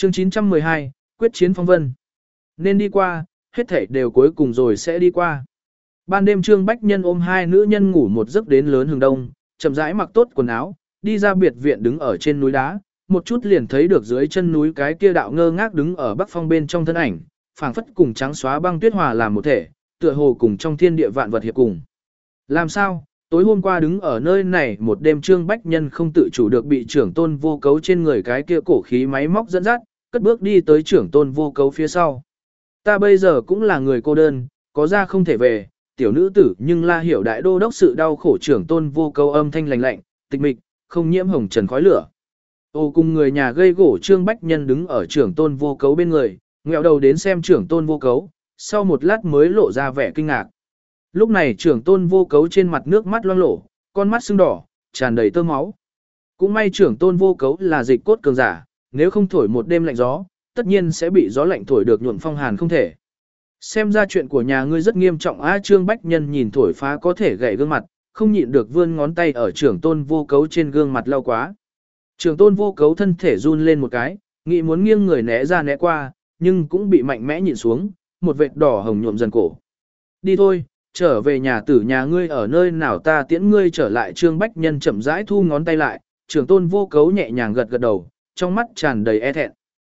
Chương 912, quyết chiến phong vân. Nên đi qua, hết thảy đều cuối cùng rồi sẽ đi qua. Ban đêm Trương Bách Nhân ôm hai nữ nhân ngủ một giấc đến lớn hừng đông, chậm rãi mặc tốt quần áo, đi ra biệt viện đứng ở trên núi đá, một chút liền thấy được dưới chân núi cái kia đạo ngơ ngác đứng ở bắc phong bên trong thân ảnh, phảng phất cùng trắng xóa băng tuyết hòa làm một thể, tựa hồ cùng trong thiên địa vạn vật hiệp cùng. Làm sao? Tối hôm qua đứng ở nơi này một đêm Trương Bách Nhân không tự chủ được bị trưởng tôn vô cấu trên người cái kia cổ khí máy móc dẫn dắt, cất bước đi tới trưởng tôn vô cấu phía sau. Ta bây giờ cũng là người cô đơn, có ra không thể về, tiểu nữ tử nhưng la hiểu đại đô đốc sự đau khổ trưởng tôn vô cấu âm thanh lạnh lạnh, tịch mịch, không nhiễm hồng trần khói lửa. Ô cùng người nhà gây gỗ Trương Bách Nhân đứng ở trưởng tôn vô cấu bên người, ngẹo đầu đến xem trưởng tôn vô cấu, sau một lát mới lộ ra vẻ kinh ngạc. Lúc này trưởng tôn vô cấu trên mặt nước mắt loang lổ, con mắt sưng đỏ, tràn đầy tơ máu. Cũng may trưởng tôn vô cấu là dịch cốt cường giả, nếu không thổi một đêm lạnh gió, tất nhiên sẽ bị gió lạnh thổi được nhuộm phong hàn không thể. Xem ra chuyện của nhà ngươi rất nghiêm trọng á. Trương Bách Nhân nhìn thổi phá có thể gãy gương mặt, không nhịn được vươn ngón tay ở trưởng tôn vô cấu trên gương mặt lau quá. Trưởng tôn vô cấu thân thể run lên một cái, nghĩ muốn nghiêng người né ra né qua, nhưng cũng bị mạnh mẽ nhịn xuống, một vệt đỏ hồng nhuộm dần cổ. Đi thôi, trở về nhà tử nhà ngươi ở nơi nào ta tiễn ngươi trở lại. Trương Bách Nhân chậm rãi thu ngón tay lại, trưởng tôn vô cấu nhẹ nhàng gật gật đầu, trong mắt tràn đầy e thẹn.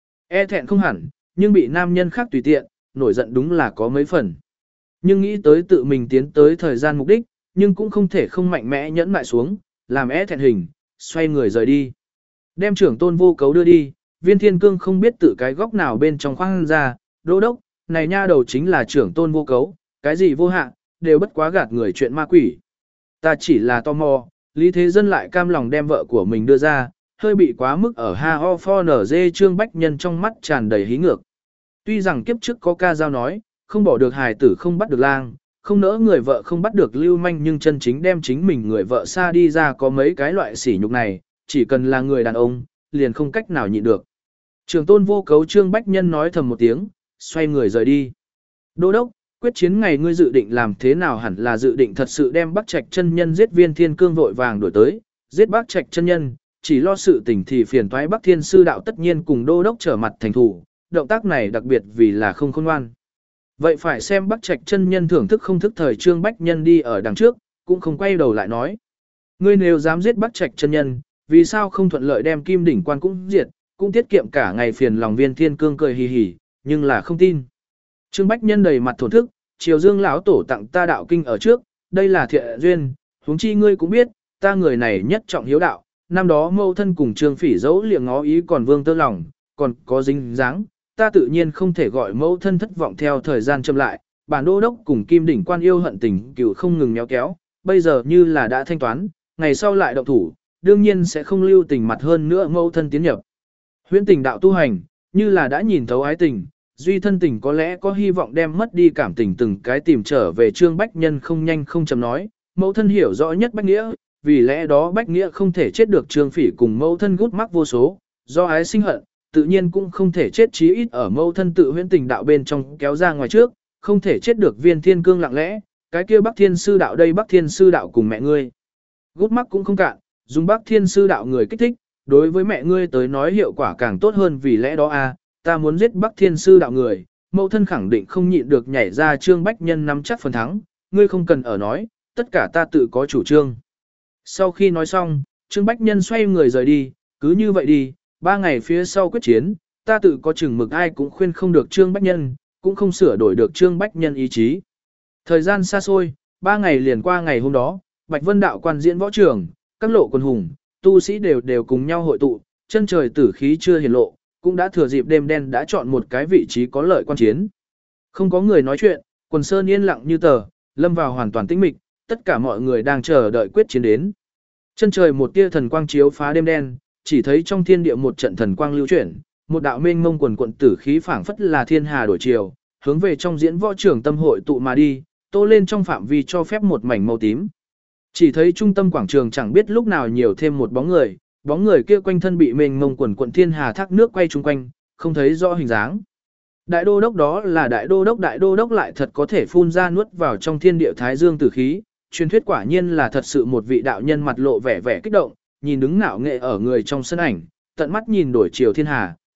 E thẹn không hẳn, nhưng bị nam nhân khác tùy tiện, nổi giận đúng là có mấy phần. Nhưng nghĩ tới tự mình tiến tới thời gian mục đích, nhưng cũng không thể không mạnh mẽ nhẫn lại xuống, làm e thẹn hình, xoay người rời đi. Đem trưởng tôn vô cấu đưa đi, Viên Thiên Cương không biết tự cái góc nào bên trong khoang ra, đô đốc, này nha đầu chính là trưởng tôn vô cấu, cái gì vô hạ, đều bất quá gạt người chuyện ma quỷ. Ta chỉ là tò mò, Lý Thế Dân lại cam lòng đem vợ của mình đưa ra, hơi bị quá mức ở ha ho pho nở dê. Trương Bách Nhân trong mắt tràn đầy hí ngược. Tuy rằng kiếp trước có ca dao nói, không bỏ được hài tử không bắt được lang, không nỡ người vợ không bắt được lưu manh, nhưng chân chính đem chính mình người vợ xa đi ra có mấy cái loại sỉ nhục này, chỉ cần là người đàn ông, liền không cách nào nhịn được. Trường tôn vô cấu Trương Bách Nhân nói thầm một tiếng, xoay người rời đi. Đô đốc, quyết chiến ngày ngươi dự định làm thế nào? Hẳn là dự định thật sự đem Bắc Trạch chân nhân giết. Viên Thiên Cương vội vàng đuổi tới, giết Bắc Trạch chân nhân, chỉ lo sự tình thì phiền toái. Bắc Thiên sư đạo tất nhiên cùng đô đốc trở mặt thành thủ, động tác này đặc biệt vì là không khôn ngoan. Vậy phải xem Bắc Trạch chân nhân thưởng thức không thức thời. Trương Bách Nhân đi ở đằng trước, cũng không quay đầu lại nói. Ngươi nếu dám giết Bắc Trạch chân nhân, vì sao không thuận lợi đem Kim Đỉnh Quan cũng diệt, cũng tiết kiệm cả ngày phiền lòng. Viên Thiên Cương cười hì hì, nhưng là không tin. Trương Bách Nhân đầy mặt thổn thức, Triều Dương lão tổ tặng ta đạo kinh ở trước, đây là thiện duyên, huống chi ngươi cũng biết, ta người này nhất trọng hiếu đạo, năm đó mâu thân cùng Trương Phỉ dẫu liệng ngó ý còn vương tơ lòng, còn có dính dáng, ta tự nhiên không thể gọi mâu thân thất vọng. Theo thời gian chậm lại, bản đô đốc cùng Kim Đỉnh Quan yêu hận tình cựu không ngừng méo kéo, bây giờ như là đã thanh toán, ngày sau lại động thủ, đương nhiên sẽ không lưu tình mặt hơn nữa. Mâu thân tiến nhập huyễn tình đạo tu hành, như là đã nhìn thấu ái tình, duy thân tình có lẽ có hy vọng đem mất đi cảm tình từng cái tìm trở về. Trương Bách Nhân không nhanh không chậm nói, mẫu thân hiểu rõ nhất Bách Nghĩa, vì lẽ đó Bách Nghĩa không thể chết được. Trương Phỉ cùng mẫu thân gút mắc vô số, do ái sinh hận, tự nhiên cũng không thể chết, chí ít ở mẫu thân tự huyễn tình đạo bên trong kéo ra ngoài trước, không thể chết được. Viên Thiên Cương lặng lẽ, cái kia Bắc Thiên sư đạo đây, Bắc Thiên sư đạo cùng mẹ ngươi gút mắc cũng không cạn, dùng Bắc Thiên sư đạo người kích thích, đối với mẹ ngươi tới nói hiệu quả càng tốt hơn. Vì lẽ đó ta muốn giết Bắc Thiên sư đạo người, mẫu thân khẳng định không nhịn được nhảy ra. Trương Bách Nhân nắm chắc phần thắng, ngươi không cần ở nói, tất cả ta tự có chủ trương. Sau khi nói xong, Trương Bách Nhân xoay người rời đi, cứ như vậy đi, 3 ngày phía sau quyết chiến, ta tự có chừng mực, ai cũng khuyên không được Trương Bách Nhân, cũng không sửa đổi được Trương Bách Nhân ý chí. Thời gian xa xôi, 3 ngày liền qua. Ngày hôm đó, Bạch Vân đạo quan diễn võ trường, các lộ quân hùng, tu sĩ đều cùng nhau hội tụ, chân trời tử khí chưa hiển lộ, cũng đã thừa dịp đêm đen đã chọn một cái vị trí có lợi quan chiến. Không có người nói chuyện, quần sơn yên lặng như tờ, lâm vào hoàn toàn tĩnh mịch, tất cả mọi người đang chờ đợi quyết chiến đến. Chân trời một tia thần quang chiếu phá đêm đen, chỉ thấy trong thiên địa một trận thần quang lưu chuyển, một đạo mênh mông quần quận tử khí phảng phất là thiên hà đổi chiều, hướng về trong diễn võ trường tâm hội tụ mà đi, tô lên trong phạm vi cho phép một mảnh màu tím. Chỉ thấy trung tâm quảng trường chẳng biết lúc nào nhiều thêm một bóng người kia quanh thân bị mênh mông quần quận thiên hà thác nước quay chung quanh, không thấy rõ hình dáng. Đại đô đốc đó là đại đô đốc lại thật có thể phun ra nuốt vào trong thiên địa thái dương tử khí, truyền thuyết quả nhiên là thật sự. một vị đạo nhân mặt lộ vẻ kích động, nhìn đứng ngạo nghệ ở người trong sân ảnh, tận mắt nhìn đổi chiều thiên hà,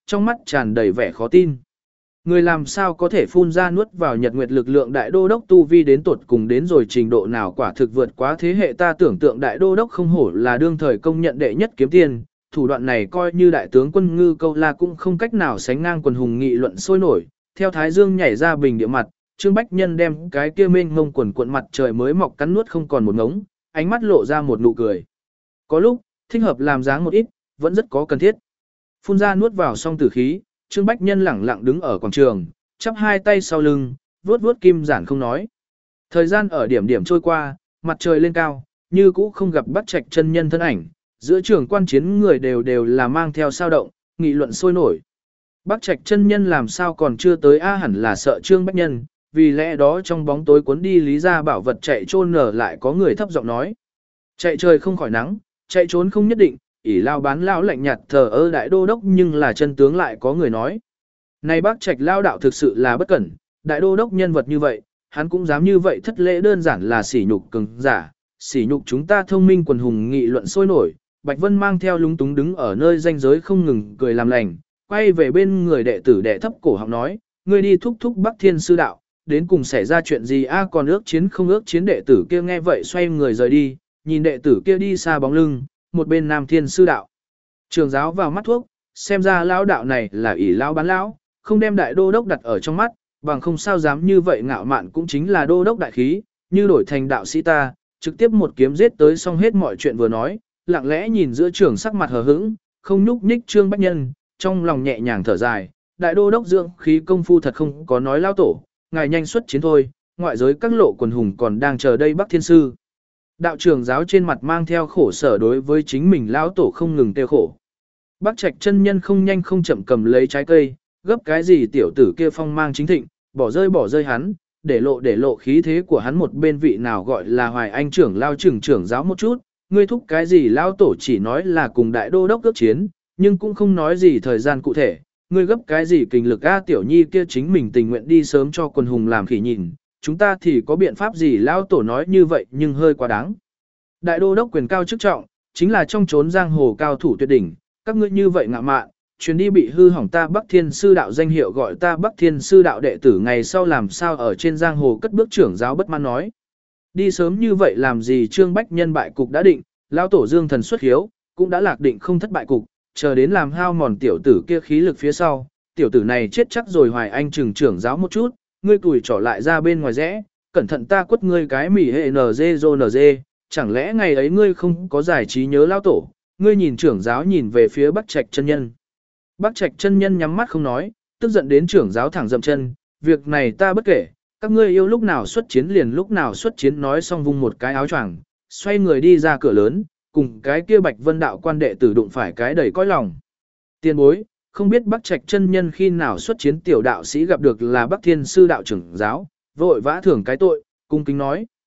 trong mắt tràn đầy vẻ khó tin. Người làm sao có thể phun ra nuốt vào nhật nguyệt lực lượng đại đô đốc tu vi đến tột cùng đến rồi trình độ nào quả thực vượt quá thế hệ ta tưởng tượng đại đô đốc không hổ là đương thời công nhận đệ nhất kiếm tiền, thủ đoạn này coi như đại tướng quân Ngư Câu La cũng không cách nào sánh ngang quần hùng nghị luận sôi nổi, theo thái dương nhảy ra bình địa mặt, Trương Bách Nhân đem cái kia mênh mông quần cuộn mặt trời mới mọc cắn nuốt không còn một ngống, ánh mắt lộ ra một nụ cười. Có lúc, thích hợp làm dáng một ít, vẫn rất có cần thiết. Phun ra nuốt vào xong tử khí, Trương Bách Nhân lẳng lặng đứng ở quảng trường, chắp hai tay sau lưng, vuốt vuốt kim giản không nói. Thời gian ở điểm điểm trôi qua, mặt trời lên cao, như cũ không gặp Bắc Trạch chân nhân thân ảnh, giữa trường quan chiến người đều là mang theo sao động, nghị luận sôi nổi. Bắc Trạch chân nhân làm sao còn chưa tới hẳn là sợ Trương Bách Nhân, vì lẽ đó trong bóng tối cuốn đi lý ra bảo vật chạy trôn nở lại có người thấp giọng nói. Chạy trời không khỏi nắng, chạy trốn không nhất định, ỷ lao bán lao lạnh nhạt thờ ơ đại đô đốc nhưng là chân tướng lại có người nói. Này Bắc Trạch lao đạo thực sự là bất cẩn, đại đô đốc nhân vật như vậy, hắn cũng dám như vậy thất lễ đơn giản là sỉ nhục cường giả, sỉ nhục chúng ta thông minh quần hùng nghị luận sôi nổi. Bạch Vân mang theo lúng túng đứng ở nơi ranh giới không ngừng cười làm lành, quay về bên người đệ tử đệ thấp cổ họng nói, ngươi đi thúc thúc Bắc Thiên sư đạo, đến cùng xảy ra chuyện gì còn ước chiến không ước chiến đệ tử kia nghe vậy xoay người rời đi, nhìn đệ tử kia đi xa bóng lưng, một bên Nam Thiên sư đạo. Trường giáo vào mắt thuốc, xem ra lão đạo này là ỷ lão bán lão, không đem đại đô đốc đặt ở trong mắt, bằng không sao dám như vậy ngạo mạn cũng chính là đô đốc đại khí, như đổi thành đạo sĩ ta, trực tiếp một kiếm giết tới xong hết mọi chuyện vừa nói, lặng lẽ nhìn giữa trường sắc mặt hờ hững, không nhúc nhích Trương Bách Nhân, trong lòng nhẹ nhàng thở dài, đại đô đốc dưỡng khí công phu thật không có nói lao tổ, ngài nhanh xuất chiến thôi, ngoại giới các lộ quần hùng còn đang chờ đây Bắc Thiên sư. Đạo trưởng giáo trên mặt mang theo khổ sở đối với chính mình lão tổ không ngừng tiêu khổ. Bắc Trạch chân nhân không nhanh không chậm cầm lấy trái cây, gấp cái gì tiểu tử kia phong mang chính thịnh, bỏ rơi hắn, để lộ khí thế của hắn một bên vị nào gọi là Hoài Anh trưởng lao trưởng giáo một chút, ngươi thúc cái gì lao tổ chỉ nói là cùng đại đô đốc ước chiến, nhưng cũng không nói gì thời gian cụ thể, ngươi gấp cái gì kinh lực tiểu nhi kia chính mình tình nguyện đi sớm cho quần hùng làm khỉ nhìn, chúng ta thì có biện pháp gì lao tổ nói như vậy nhưng hơi quá đáng. Đại đô đốc quyền cao chức trọng, chính là trong chốn giang hồ cao thủ tuyệt đỉnh, các ngươi như vậy ngạ mạn, chuyến đi bị hư hỏng ta Bắc Thiên sư đạo danh hiệu gọi ta Bắc Thiên sư đạo đệ tử ngày sau làm sao ở trên giang hồ cất bước trưởng giáo bất mãn nói. Đi sớm như vậy làm gì Trương Bách Nhân bại cục đã định, lão tổ Dương thần xuất hiếu, cũng đã lạc định không thất bại cục, chờ đến làm hao mòn tiểu tử kia khí lực phía sau, tiểu tử này chết chắc rồi. Hoài Anh trưởng giáo một chút, ngươi tuổi trỏ lại ra bên ngoài rẽ, cẩn thận ta quất ngươi cái mỉ hệ NG, chẳng lẽ ngày ấy ngươi không có giải trí nhớ lão tổ, ngươi nhìn trưởng giáo nhìn về phía Bắc Trạch chân nhân. Bắc Trạch chân nhân nhắm mắt không nói, tức giận đến trưởng giáo thẳng dậm chân, việc này ta bất kể, các ngươi yêu lúc nào xuất chiến liền lúc nào xuất chiến nói xong vung một cái áo choàng, xoay người đi ra cửa lớn, cùng cái kia Bạch Vân đạo quan đệ tử đụng phải cái đầy cõi lòng. Tiên bối, không biết Bắc Trạch chân nhân khi nào xuất chiến tiểu đạo sĩ gặp được là Bắc Thiên sư đạo trưởng giáo, vội vã thưởng cái tội, cung kính nói.